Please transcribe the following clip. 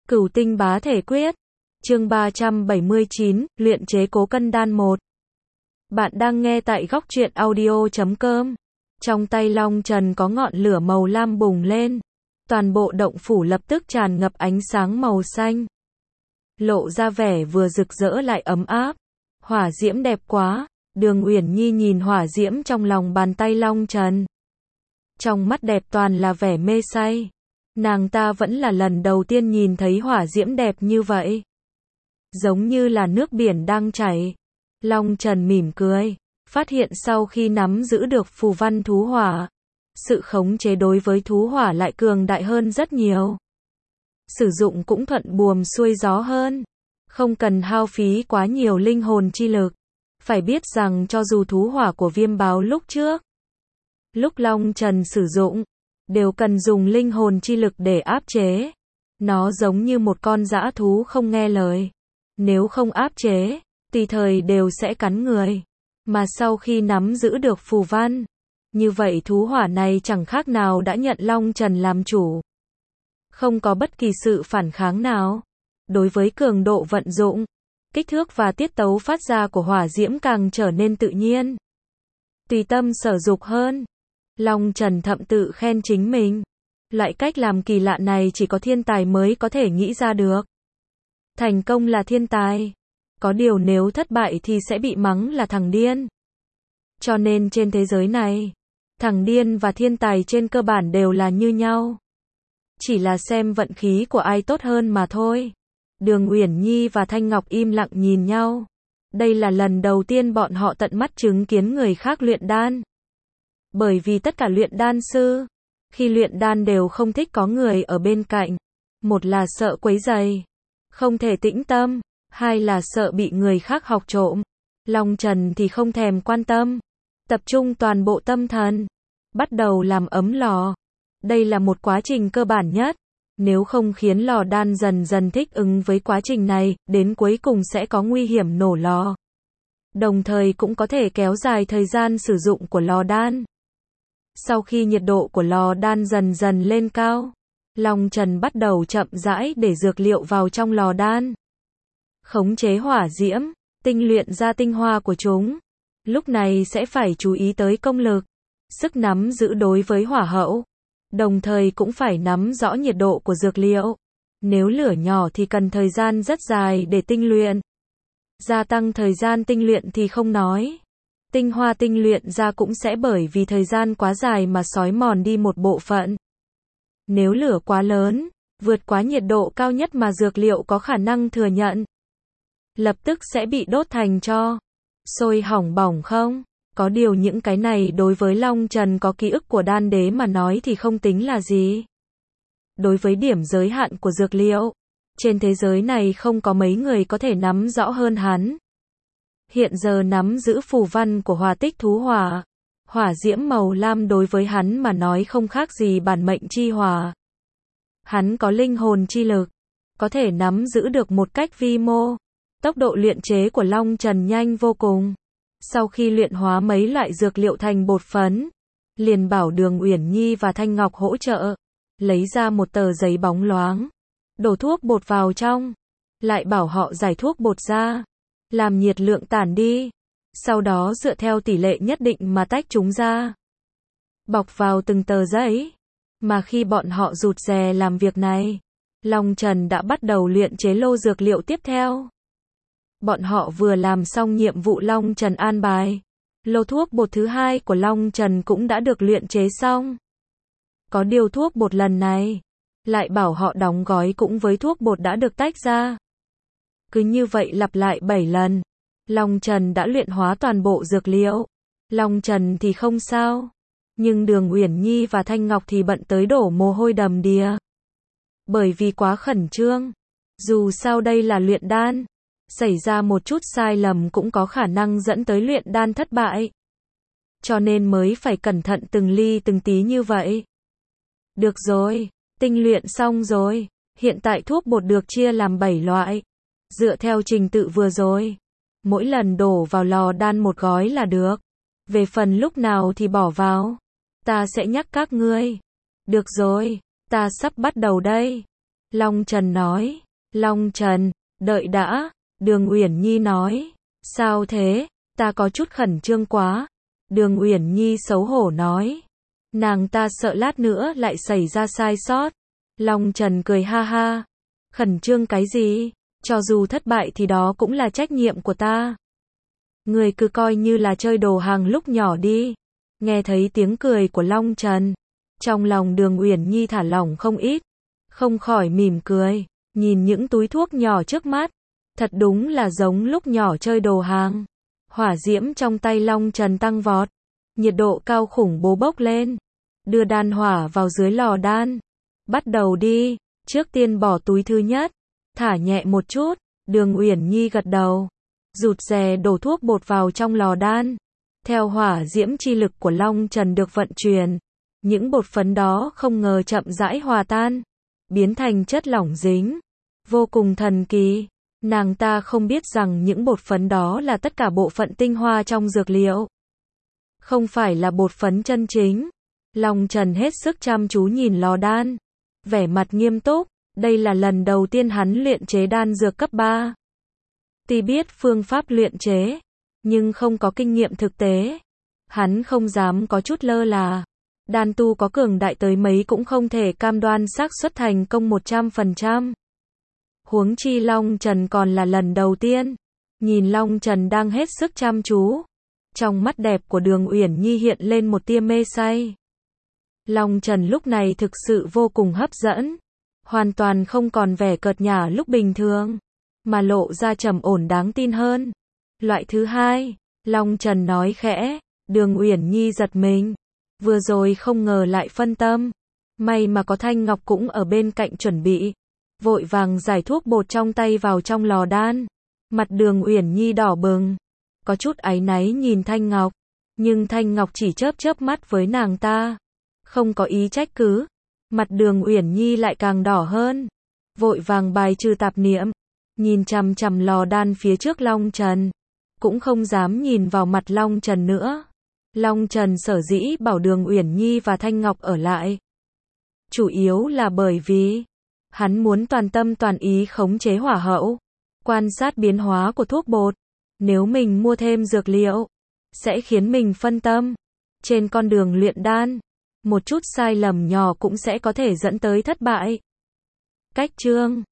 Cửu tinh bá thể quyết. Chương 379, luyện chế cố cân đan 1. Bạn đang nghe tại góc truyện audio.com. Trong tay Long Trần có ngọn lửa màu lam bùng lên. Toàn bộ động phủ lập tức tràn ngập ánh sáng màu xanh. Lộ ra vẻ vừa rực rỡ lại ấm áp. Hỏa diễm đẹp quá. Đường Uyển Nhi nhìn hỏa diễm trong lòng bàn tay Long Trần. Trong mắt đẹp toàn là vẻ mê say. Nàng ta vẫn là lần đầu tiên nhìn thấy hỏa diễm đẹp như vậy. Giống như là nước biển đang chảy. Long Trần mỉm cười, phát hiện sau khi nắm giữ được phù văn thú hỏa, sự khống chế đối với thú hỏa lại cường đại hơn rất nhiều. Sử dụng cũng thuận buồm xuôi gió hơn, không cần hao phí quá nhiều linh hồn chi lực. Phải biết rằng cho dù thú hỏa của Viêm Báo lúc trước, lúc Long Trần sử dụng, đều cần dùng linh hồn chi lực để áp chế. Nó giống như một con dã thú không nghe lời. Nếu không áp chế, tùy thời đều sẽ cắn người. Mà sau khi nắm giữ được phù văn, như vậy thú hỏa này chẳng khác nào đã nhận Long Trần làm chủ. Không có bất kỳ sự phản kháng nào. Đối với cường độ vận dụng, kích thước và tiết tấu phát ra của hỏa diễm càng trở nên tự nhiên. Tùy tâm sở dục hơn. Long Trần thậm tự khen chính mình. Loại cách làm kỳ lạ này chỉ có thiên tài mới có thể nghĩ ra được. Thành công là thiên tài. Có điều nếu thất bại thì sẽ bị mắng là thằng điên. Cho nên trên thế giới này, thằng điên và thiên tài trên cơ bản đều là như nhau. Chỉ là xem vận khí của ai tốt hơn mà thôi. Đường Uyển Nhi và Thanh Ngọc im lặng nhìn nhau. Đây là lần đầu tiên bọn họ tận mắt chứng kiến người khác luyện đan. Bởi vì tất cả luyện đan sư, khi luyện đan đều không thích có người ở bên cạnh. Một là sợ quấy rầy, không thể tĩnh tâm. Hai là sợ bị người khác học trộm. Long Trần thì không thèm quan tâm. Tập trung toàn bộ tâm thần. Bắt đầu làm ấm lò. Đây là một quá trình cơ bản nhất. Nếu không khiến lò đan dần dần thích ứng với quá trình này, đến cuối cùng sẽ có nguy hiểm nổ lò. Đồng thời cũng có thể kéo dài thời gian sử dụng của lò đan. Sau khi nhiệt độ của lò đan dần dần lên cao, Long Trần bắt đầu chậm rãi để dược liệu vào trong lò đan. Khống chế hỏa diễm, tinh luyện ra tinh hoa của chúng. Lúc này sẽ phải chú ý tới công lực, sức nắm giữ đối với hỏa hậu. Đồng thời cũng phải nắm rõ nhiệt độ của dược liệu. Nếu lửa nhỏ thì cần thời gian rất dài để tinh luyện. Gia tăng thời gian tinh luyện thì không nói. Tinh hoa tinh luyện ra cũng sẽ bởi vì thời gian quá dài mà xói mòn đi một bộ phận. Nếu lửa quá lớn, vượt quá nhiệt độ cao nhất mà dược liệu có khả năng thừa nhận, lập tức sẽ bị đốt thành tro, sôi hỏng bỏng không? Có điều những cái này đối với Long Trần có ký ức của đan đế mà nói thì không tính là gì. Đối với điểm giới hạn của dược liệu, trên thế giới này không có mấy người có thể nắm rõ hơn hắn. Hiện giờ nắm giữ phù văn của hỏa tích thú hỏa, hỏa diễm màu lam đối với hắn mà nói không khác gì bản mệnh chi hỏa. Hắn có linh hồn chi lực, có thể nắm giữ được một cách vi mô. Tốc độ luyện chế của Long Trần nhanh vô cùng. Sau khi luyện hóa mấy loại dược liệu thành bột phấn, liền bảo Đường Uyển Nhi và Thanh Ngọc hỗ trợ, lấy ra một tờ giấy bóng loáng, đổ thuốc bột vào trong, lại bảo họ giải thuốc bột ra, làm nhiệt lượng tản đi, sau đó dựa theo tỷ lệ nhất định mà tách chúng ra, bọc vào từng tờ giấy. Mà khi bọn họ rụt rè làm việc này, Long Trần đã bắt đầu luyện chế lô dược liệu tiếp theo. Bọn họ vừa làm xong nhiệm vụ Long Trần an bài. Lô thuốc bột thứ hai của Long Trần cũng đã được luyện chế xong. Có điều thuốc bột lần này, lại bảo họ đóng gói cũng với thuốc bột đã được tách ra. Cứ như vậy lặp lại 7 lần. Long Trần đã luyện hóa toàn bộ dược liệu. Long Trần thì không sao. Nhưng Đường Uyển Nhi và Thanh Ngọc thì bận tới đổ mồ hôi đầm đìa. Bởi vì quá khẩn trương. Dù sao đây là luyện đan. Xảy ra một chút sai lầm cũng có khả năng dẫn tới luyện đan thất bại. Cho nên mới phải cẩn thận từng ly từng tí như vậy. Được rồi, tinh luyện xong rồi. Hiện tại thuốc bột được chia làm 7 loại. Dựa theo trình tự vừa rồi. Mỗi lần đổ vào lò đan một gói là được. Về phần lúc nào thì bỏ vào, ta sẽ nhắc các ngươi. Được rồi, ta sắp bắt đầu đây. Long Trần nói. Long Trần, đợi đã, Đường Uyển Nhi nói. Sao thế, ta có chút khẩn trương quá. Đường Uyển Nhi xấu hổ nói. Nàng ta sợ lát nữa lại xảy ra sai sót. Long Trần cười ha ha. Khẩn trương cái gì, cho dù thất bại thì đó cũng là trách nhiệm của ta. Người cứ coi như là chơi đồ hàng lúc nhỏ đi. Nghe thấy tiếng cười của Long Trần, trong lòng Đường Uyển Nhi thả lỏng không ít, không khỏi mỉm cười, nhìn những túi thuốc nhỏ trước mắt, thật đúng là giống lúc nhỏ chơi đồ hàng. Hỏa diễm trong tay Long Trần tăng vọt, nhiệt độ cao khủng bố bốc lên, đưa đan hỏa vào dưới lò đan. Bắt đầu đi, trước tiên bỏ túi thứ nhất, thả nhẹ một chút, Đường Uyển Nhi gật đầu, rụt rè đổ thuốc bột vào trong lò đan. Theo hỏa diễm chi lực của Long Trần được vận chuyển, những bột phấn đó không ngờ chậm rãi hòa tan, biến thành chất lỏng dính, vô cùng thần kỳ. Nàng ta không biết rằng những bột phấn đó là tất cả bộ phận tinh hoa trong dược liệu, không phải là bột phấn chân chính. Long Trần hết sức chăm chú nhìn lò đan, vẻ mặt nghiêm túc, đây là lần đầu tiên hắn luyện chế đan dược cấp 3. Tuy biết phương pháp luyện chế, nhưng không có kinh nghiệm thực tế, hắn không dám có chút lơ là. Đan tu có cường đại tới mấy cũng không thể cam đoan xác suất thành công 100%. Huống chi Long Trần còn là lần đầu tiên. Nhìn Long Trần đang hết sức chăm chú, trong mắt đẹp của Đường Uyển Nhi hiện lên một tia mê say. Long Trần lúc này thực sự vô cùng hấp dẫn, hoàn toàn không còn vẻ cợt nhả lúc bình thường, mà lộ ra trầm ổn đáng tin hơn. Loại thứ hai, Long Trần nói khẽ. Đường Uyển Nhi giật mình, vừa rồi không ngờ lại phân tâm. May mà có Thanh Ngọc cũng ở bên cạnh chuẩn bị, vội vàng giải thuốc bột trong tay vào trong lò đan. Mặt Đường Uyển Nhi đỏ bừng, có chút áy náy nhìn Thanh Ngọc, nhưng Thanh Ngọc chỉ chớp chớp mắt với nàng ta, không có ý trách cứ. Mặt Đường Uyển Nhi lại càng đỏ hơn, vội vàng bài trừ tạp niệm, nhìn chằm chằm lò đan phía trước Long Trần, cũng không dám nhìn vào mặt Long Trần nữa. Long Trần sở dĩ bảo Đường Uyển Nhi và Thanh Ngọc ở lại, chủ yếu là bởi vì hắn muốn toàn tâm toàn ý khống chế hỏa hậu, quan sát biến hóa của thuốc bột. Nếu mình mua thêm dược liệu, sẽ khiến mình phân tâm. Trên con đường luyện đan, một chút sai lầm nhỏ cũng sẽ có thể dẫn tới thất bại. Cách chương